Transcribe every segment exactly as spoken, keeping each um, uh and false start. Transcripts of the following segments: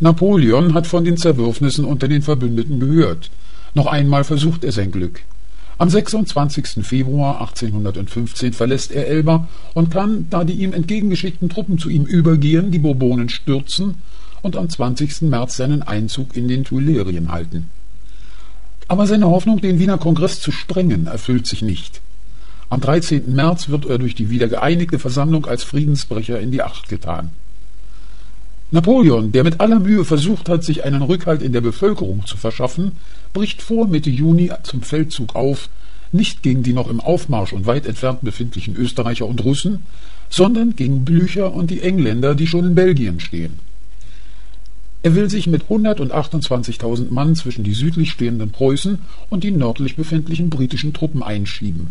Napoleon hat von den Zerwürfnissen unter den Verbündeten gehört. Noch einmal versucht er sein Glück. Am sechsundzwanzigsten Februar achtzehnhundertfünfzehn verlässt er Elba und kann, da die ihm entgegengeschickten Truppen zu ihm übergehen, die Bourbonen stürzen und am zwanzigsten März seinen Einzug in den Tuilerien halten. Aber seine Hoffnung, den Wiener Kongress zu sprengen, erfüllt sich nicht. Am dreizehnten März wird er durch die wieder geeinigte Versammlung als Friedensbrecher in die Acht getan. Napoleon, der mit aller Mühe versucht hat, sich einen Rückhalt in der Bevölkerung zu verschaffen, bricht vor Mitte Juni zum Feldzug auf, nicht gegen die noch im Aufmarsch und weit entfernt befindlichen Österreicher und Russen, sondern gegen Blücher und die Engländer, die schon in Belgien stehen. Er will sich mit hundertachtundzwanzigtausend Mann zwischen die südlich stehenden Preußen und die nördlich befindlichen britischen Truppen einschieben.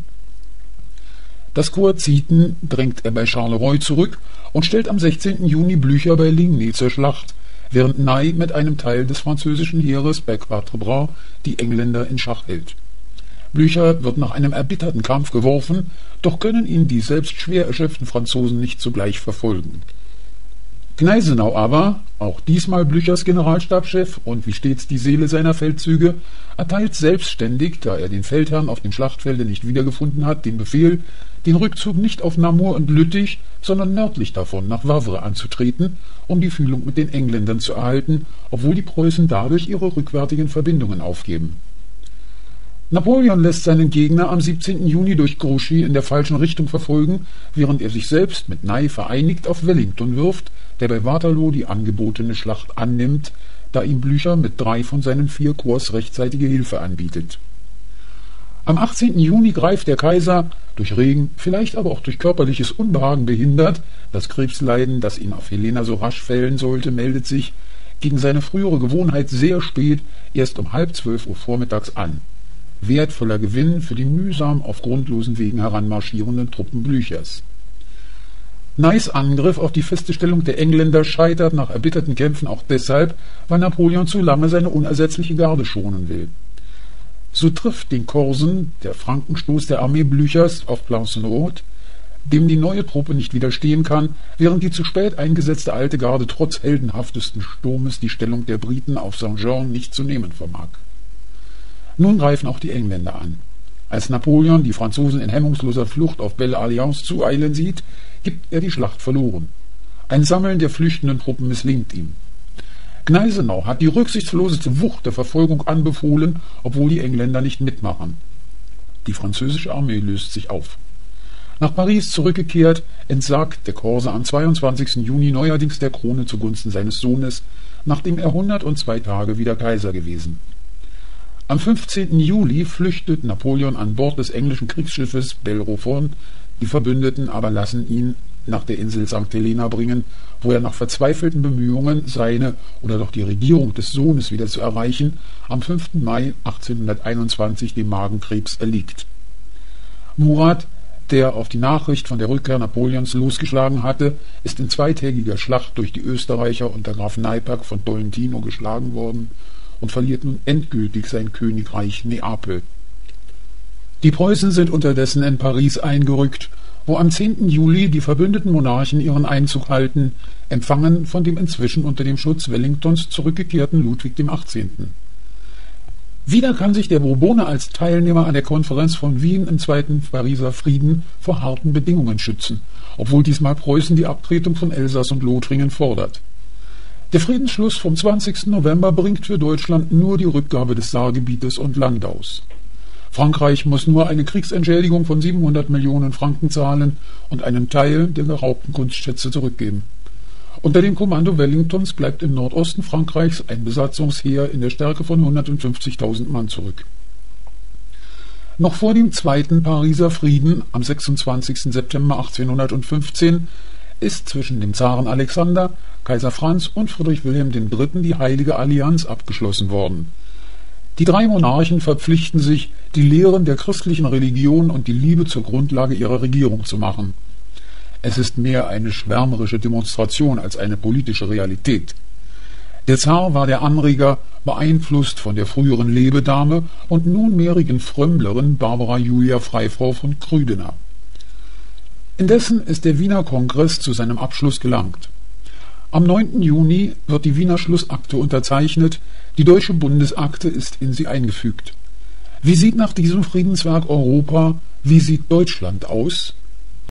Das Korps Zieten drängt er bei Charleroi zurück und stellt am sechzehnten Juni Blücher bei Ligny zur Schlacht, während Ney mit einem Teil des französischen Heeres bei Quatre Bras die Engländer in Schach hält. Blücher wird nach einem erbitterten Kampf geworfen, doch können ihn die selbst schwer erschöpften Franzosen nicht sogleich verfolgen. Gneisenau aber, auch diesmal Blüchers Generalstabschef und wie stets die Seele seiner Feldzüge, erteilt selbstständig, da er den Feldherrn auf dem Schlachtfelde nicht wiedergefunden hat, den Befehl, den Rückzug nicht auf Namur und Lüttich, sondern nördlich davon nach Wavre anzutreten, um die Fühlung mit den Engländern zu erhalten, obwohl die Preußen dadurch ihre rückwärtigen Verbindungen aufgeben. Napoleon lässt seinen Gegner am siebzehnten Juni durch Grouchy in der falschen Richtung verfolgen, während er sich selbst mit Ney vereinigt auf Wellington wirft, der bei Waterloo die angebotene Schlacht annimmt, da ihm Blücher mit drei von seinen vier Korps rechtzeitige Hilfe anbietet. Am achtzehnten Juni greift der Kaiser, durch Regen, vielleicht aber auch durch körperliches Unbehagen behindert, das Krebsleiden, das ihn auf Helena so rasch fällen sollte, meldet sich, gegen seine frühere Gewohnheit sehr spät, erst um halb zwölf Uhr vormittags an. Wertvoller Gewinn für die mühsam auf grundlosen Wegen heranmarschierenden Truppen Blüchers. Neys Angriff auf die feste Stellung der Engländer scheitert nach erbitterten Kämpfen auch deshalb, weil Napoleon zu lange seine unersetzliche Garde schonen will. So trifft den Korsen der Frankenstoß der Armee Blüchers auf Plancenoit, dem die neue Truppe nicht widerstehen kann, während die zu spät eingesetzte alte Garde trotz heldenhaftesten Sturmes die Stellung der Briten auf Saint-Jean nicht zu nehmen vermag. Nun greifen auch die Engländer an. Als Napoleon die Franzosen in hemmungsloser Flucht auf Belle Alliance zueilen sieht, gibt er die Schlacht verloren. Ein Sammeln der flüchtenden Truppen misslingt ihm. Gneisenau hat die rücksichtsloseste Wucht der Verfolgung anbefohlen, obwohl die Engländer nicht mitmachen. Die französische Armee löst sich auf. Nach Paris zurückgekehrt, entsagt der Korse am zweiundzwanzigsten Juni neuerdings der Krone zugunsten seines Sohnes, nachdem er hundertzwei Tage wieder Kaiser gewesen. Am fünfzehnten Juli flüchtet Napoleon an Bord des englischen Kriegsschiffes Bellerophon, die Verbündeten aber lassen ihn nach der Insel Sankt Helena bringen, wo er nach verzweifelten Bemühungen, seine oder doch die Regierung des Sohnes wieder zu erreichen, am fünften Mai achtzehnhunderteinundzwanzig dem Magenkrebs erliegt. Murat, der auf die Nachricht von der Rückkehr Napoleons losgeschlagen hatte, ist in zweitägiger Schlacht durch die Österreicher unter Graf Neipperg von Tolentino geschlagen worden und verliert nun endgültig sein Königreich Neapel. Die Preußen sind unterdessen in Paris eingerückt, wo am zehnten Juli die verbündeten Monarchen ihren Einzug halten, empfangen von dem inzwischen unter dem Schutz Wellingtons zurückgekehrten Ludwig dem achtzehnten. Wieder kann sich der Bourbone als Teilnehmer an der Konferenz von Wien im Zweiten Pariser Frieden vor harten Bedingungen schützen, obwohl diesmal Preußen die Abtretung von Elsass und Lothringen fordert. Der Friedensschluss vom zwanzigsten November bringt für Deutschland nur die Rückgabe des Saargebietes und Landaus. Frankreich muss nur eine Kriegsentschädigung von siebenhundert Millionen Franken zahlen und einen Teil der geraubten Kunstschätze zurückgeben. Unter dem Kommando Wellingtons bleibt im Nordosten Frankreichs ein Besatzungsheer in der Stärke von hundertfünfzigtausend Mann zurück. Noch vor dem Zweiten Pariser Frieden am sechsundzwanzigsten September achtzehnhundertfünfzehn ist zwischen dem Zaren Alexander, Kaiser Franz und Friedrich Wilhelm der Dritte die Heilige Allianz abgeschlossen worden. Die drei Monarchen verpflichten sich, die Lehren der christlichen Religion und die Liebe zur Grundlage ihrer Regierung zu machen. Es ist mehr eine schwärmerische Demonstration als eine politische Realität. Der Zar war der Anreger, beeinflusst von der früheren Lebedame und nunmehrigen Frömmlerin Barbara Julia Freifrau von Krüdener. Indessen ist der Wiener Kongress zu seinem Abschluss gelangt. Am neunten Juni wird die Wiener Schlussakte unterzeichnet, die deutsche Bundesakte ist in sie eingefügt. Wie sieht nach diesem Friedenswerk Europa, wie sieht Deutschland aus?